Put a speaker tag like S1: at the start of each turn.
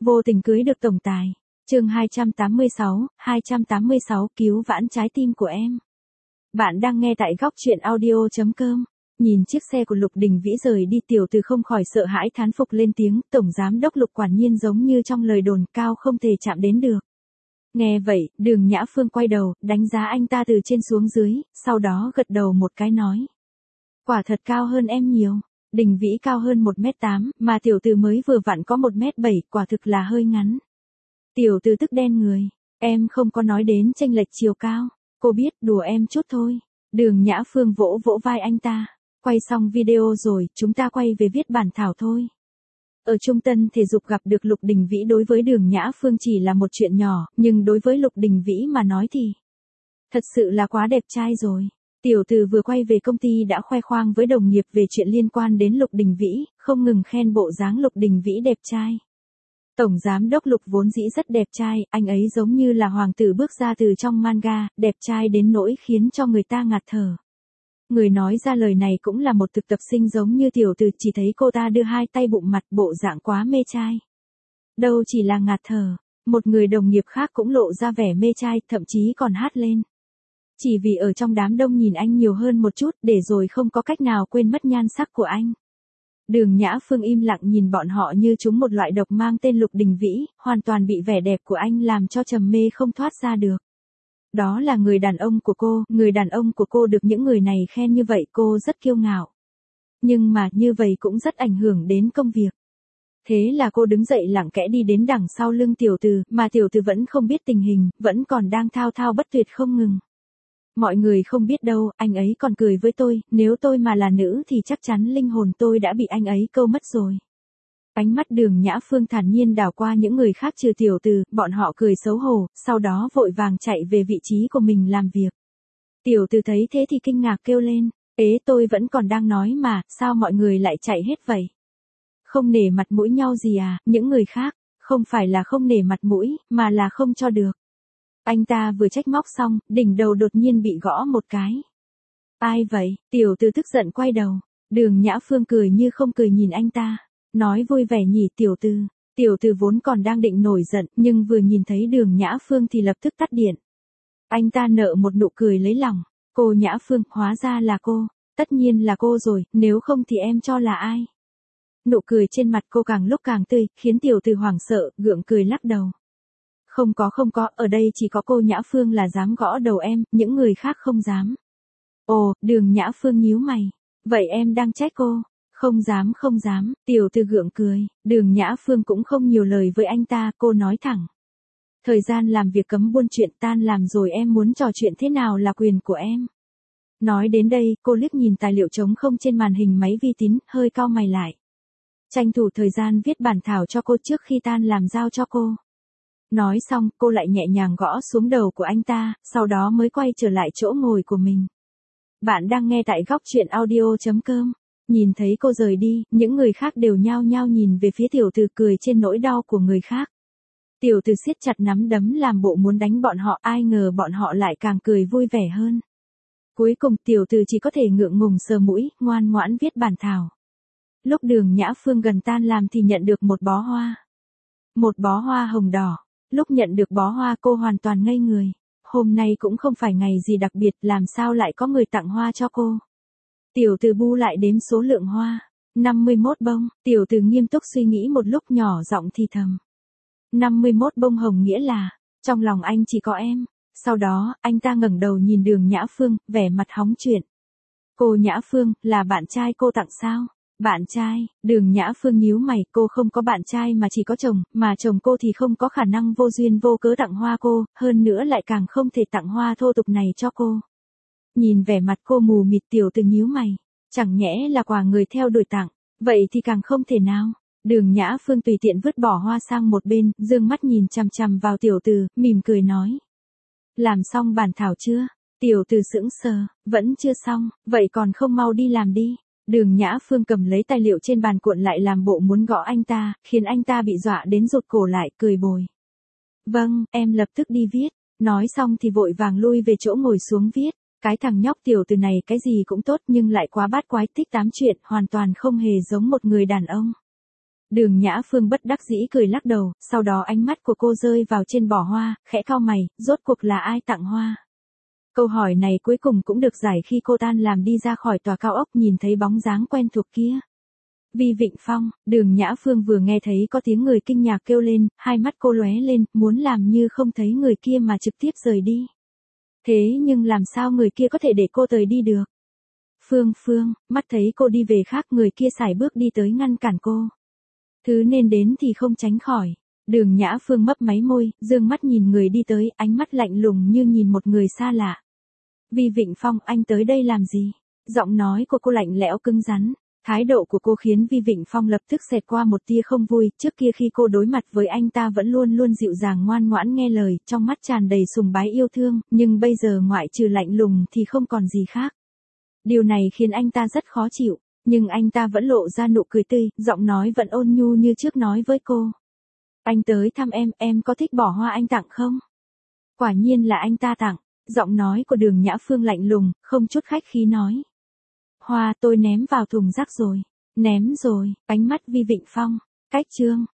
S1: Vô tình cưới được tổng tài. Chương 286 cứu vãn trái tim của em. Bạn đang nghe tại góc truyện audio.com. Nhìn chiếc xe của Lục Đình Vĩ rời đi, Tiểu Từ không khỏi sợ hãi thán phục lên tiếng, tổng giám đốc Lục quả nhiên giống như trong lời đồn, cao không thể chạm đến được. Nghe vậy, Đường Nhã Phương quay đầu, đánh giá anh ta từ trên xuống dưới, sau đó gật đầu một cái nói. Quả thật cao hơn em nhiều. Đình Vĩ cao hơn 1m8, mà Tiểu Từ mới vừa vặn có 1m7, quả thực là hơi ngắn. Tiểu Từ tức đen người, em không có nói đến chênh lệch chiều cao, cô biết đùa em chút thôi. Đường Nhã Phương vỗ vỗ vai anh ta, quay xong video rồi, chúng ta quay về viết bản thảo thôi. Ở trung tâm thể dục gặp được Lục Đình Vĩ đối với Đường Nhã Phương chỉ là một chuyện nhỏ, nhưng đối với Lục Đình Vĩ mà nói thì thật sự là quá đẹp trai rồi. Tiểu Từ vừa quay về công ty đã khoe khoang với đồng nghiệp về chuyện liên quan đến Lục Đình Vĩ, không ngừng khen bộ dáng Lục Đình Vĩ đẹp trai. Tổng giám đốc Lục vốn dĩ rất đẹp trai, anh ấy giống như là hoàng tử bước ra từ trong manga, đẹp trai đến nỗi khiến cho người ta ngạt thở. Người nói ra lời này cũng là một thực tập sinh giống như Tiểu Từ, chỉ thấy cô ta đưa hai tay bụng mặt, bộ dạng quá mê trai. Đâu chỉ là ngạt thở, một người đồng nghiệp khác cũng lộ ra vẻ mê trai, thậm chí còn hát lên. Chỉ vì ở trong đám đông nhìn anh nhiều hơn một chút, để rồi không có cách nào quên mất nhan sắc của anh. Đường Nhã Phương im lặng nhìn bọn họ như chúng một loại độc mang tên Lục Đình Vĩ, hoàn toàn bị vẻ đẹp của anh làm cho trầm mê không thoát ra được. Đó là người đàn ông của cô, người đàn ông của cô được những người này khen như vậy, cô rất kiêu ngạo. Nhưng mà như vậy cũng rất ảnh hưởng đến công việc. Thế là cô đứng dậy lặng lẽ đi đến đằng sau lưng Tiểu Từ, mà Tiểu Từ vẫn không biết tình hình, vẫn còn đang thao thao bất tuyệt không ngừng. Mọi người không biết đâu, anh ấy còn cười với tôi, nếu tôi mà là nữ thì chắc chắn linh hồn tôi đã bị anh ấy câu mất rồi. Ánh mắt Đường Nhã Phương thản nhiên đảo qua những người khác trừ Tiểu Từ, bọn họ cười xấu hổ, sau đó vội vàng chạy về vị trí của mình làm việc. Tiểu Từ thấy thế thì kinh ngạc kêu lên, ế tôi vẫn còn đang nói mà, sao mọi người lại chạy hết vậy? Không nể mặt mũi nhau gì à, những người khác, không phải là không nể mặt mũi, mà là không cho được. Anh ta vừa trách móc xong, đỉnh đầu đột nhiên bị gõ một cái. Ai vậy? Tiểu Từ tức giận quay đầu. Đường Nhã Phương cười như không cười nhìn anh ta. Nói vui vẻ nhỉ Tiểu Từ. Tiểu Từ vốn còn đang định nổi giận, nhưng vừa nhìn thấy Đường Nhã Phương thì lập tức tắt điện. Anh ta nở một nụ cười lấy lòng. Cô Nhã Phương, hóa ra là cô. Tất nhiên là cô rồi, nếu không thì em cho là ai? Nụ cười trên mặt cô càng lúc càng tươi, khiến Tiểu Từ hoảng sợ, gượng cười lắc đầu. Không có, ở đây chỉ có cô Nhã Phương là dám gõ đầu em, những người khác không dám. Ồ, Đường Nhã Phương nhíu mày. Vậy em đang trách cô? Không dám, Tiểu Từ gượng cười. Đường Nhã Phương cũng không nhiều lời với anh ta, cô nói thẳng. Thời gian làm việc cấm buôn chuyện, tan làm rồi em muốn trò chuyện thế nào là quyền của em. Nói đến đây, cô liếc nhìn tài liệu trống không trên màn hình máy vi tính, hơi cau mày lại. Tranh thủ thời gian viết bản thảo cho cô trước khi tan làm giao cho cô. Nói xong, cô lại nhẹ nhàng gõ xuống đầu của anh ta, sau đó mới quay trở lại chỗ ngồi của mình. Bạn đang nghe tại góc truyện audio.com. Nhìn thấy cô rời đi, những người khác đều nhao nhao nhìn về phía Tiểu Từ, cười trên nỗi đau của người khác. Tiểu Từ siết chặt nắm đấm làm bộ muốn đánh bọn họ, ai ngờ bọn họ lại càng cười vui vẻ hơn. Cuối cùng Tiểu Từ chỉ có thể ngượng ngùng sờ mũi, ngoan ngoãn viết bản thảo. Lúc Đường Nhã Phương gần tan làm thì nhận được một bó hoa. Một bó hoa hồng đỏ. Lúc nhận được bó hoa cô hoàn toàn ngây người. Hôm nay cũng không phải ngày gì đặc biệt, làm sao lại có người tặng hoa cho cô. Tiểu Từ bu lại đếm số lượng hoa. 51 bông. Tiểu Từ nghiêm túc suy nghĩ một lúc, nhỏ giọng thì thầm. 51 bông hồng nghĩa là, trong lòng anh chỉ có em. Sau đó, anh ta ngẩng đầu nhìn Đường Nhã Phương, vẻ mặt hóng chuyện. Cô Nhã Phương, là bạn trai cô tặng sao? Bạn trai? Đường Nhã Phương nhíu mày, cô không có bạn trai mà chỉ có chồng, mà chồng cô thì không có khả năng vô duyên vô cớ tặng hoa cô, hơn nữa lại càng không thể tặng hoa thô tục này cho cô. Nhìn vẻ mặt cô mù mịt, Tiểu Từ nhíu mày, chẳng nhẽ là quà người theo đuổi tặng, vậy thì càng không thể nào. Đường Nhã Phương tùy tiện vứt bỏ hoa sang một bên, dương mắt nhìn chằm chằm vào Tiểu Từ, mỉm cười nói. Làm xong bản thảo chưa? Tiểu Từ sững sờ, vẫn chưa xong, vậy còn không mau đi làm đi. Đường Nhã Phương cầm lấy tài liệu trên bàn cuộn lại làm bộ muốn gõ anh ta, khiến anh ta bị dọa đến rụt cổ lại, cười bồi. Vâng, em lập tức đi viết. Nói xong thì vội vàng lui về chỗ ngồi xuống viết. Cái thằng nhóc Tiểu Từ này cái gì cũng tốt nhưng lại quá bát quái, thích tám chuyện, hoàn toàn không hề giống một người đàn ông. Đường Nhã Phương bất đắc dĩ cười lắc đầu, sau đó ánh mắt của cô rơi vào trên bó hoa, khẽ cau mày, rốt cuộc là ai tặng hoa? Câu hỏi này cuối cùng cũng được giải khi cô tan làm đi ra khỏi tòa cao ốc nhìn thấy bóng dáng quen thuộc kia. Vi Vịnh Phong, Đường Nhã Phương vừa nghe thấy có tiếng người kinh ngạc kêu lên, hai mắt cô lóe lên, muốn làm như không thấy người kia mà trực tiếp rời đi. Thế nhưng làm sao người kia có thể để cô rời đi được? Phương, mắt thấy cô đi về khác, người kia sải bước đi tới ngăn cản cô. Thứ nên đến thì không tránh khỏi. Đường Nhã Phương mấp máy môi, dương mắt nhìn người đi tới, ánh mắt lạnh lùng như nhìn một người xa lạ. Vi Vịnh Phong, anh tới đây làm gì? Giọng nói của cô lạnh lẽo cứng rắn. Thái độ của cô khiến Vi Vịnh Phong lập tức xẹt qua một tia không vui, trước kia khi cô đối mặt với anh ta vẫn luôn luôn dịu dàng ngoan ngoãn nghe lời, trong mắt tràn đầy sùng bái yêu thương, nhưng bây giờ ngoại trừ lạnh lùng thì không còn gì khác. Điều này khiến anh ta rất khó chịu, nhưng anh ta vẫn lộ ra nụ cười tươi, giọng nói vẫn ôn nhu như trước nói với cô. Anh tới thăm em có thích bỏ hoa anh tặng không? Quả nhiên là anh ta tặng, giọng nói của Đường Nhã Phương lạnh lùng, không chút khách khí nói. Hoa tôi ném vào thùng rác rồi. Ném rồi, ánh mắt Vi Vịnh Phong, cách chương.